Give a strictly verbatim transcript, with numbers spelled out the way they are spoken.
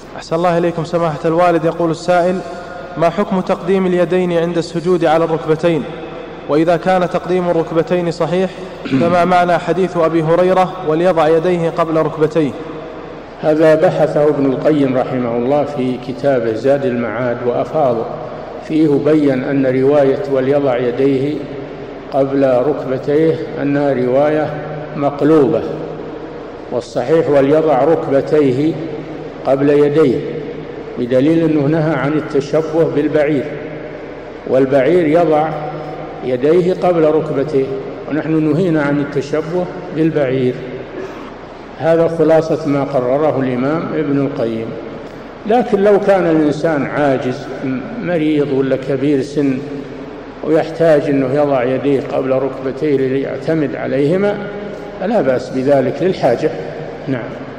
أحسن الله إليكم سماحة الوالد. يقول السائل: ما حكم تقديم اليدين عند السجود على الركبتين؟ وإذا كان تقديم الركبتين صحيح فما معنى حديث أبي هريرة وليضع يديه قبل ركبتيه؟ هذا بحثه ابن القيم رحمه الله في كتابه زاد المعاد وأفاض فيه، بيّن أن رواية وليضع يديه قبل ركبتيه أنها رواية مقلوبة، والصحيح وليضع ركبتيه قبل يديه، بدليل أنه نهى عن التشبه بالبعير، والبعير يضع يديه قبل ركبتيه، ونحن نهينا عن التشبه بالبعير. هذا خلاصة ما قرره الإمام ابن القيم. لكن لو كان الإنسان عاجز مريض ولا كبير سن ويحتاج أنه يضع يديه قبل ركبتيه ليعتمد عليهما فلا بأس بذلك للحاجة. نعم.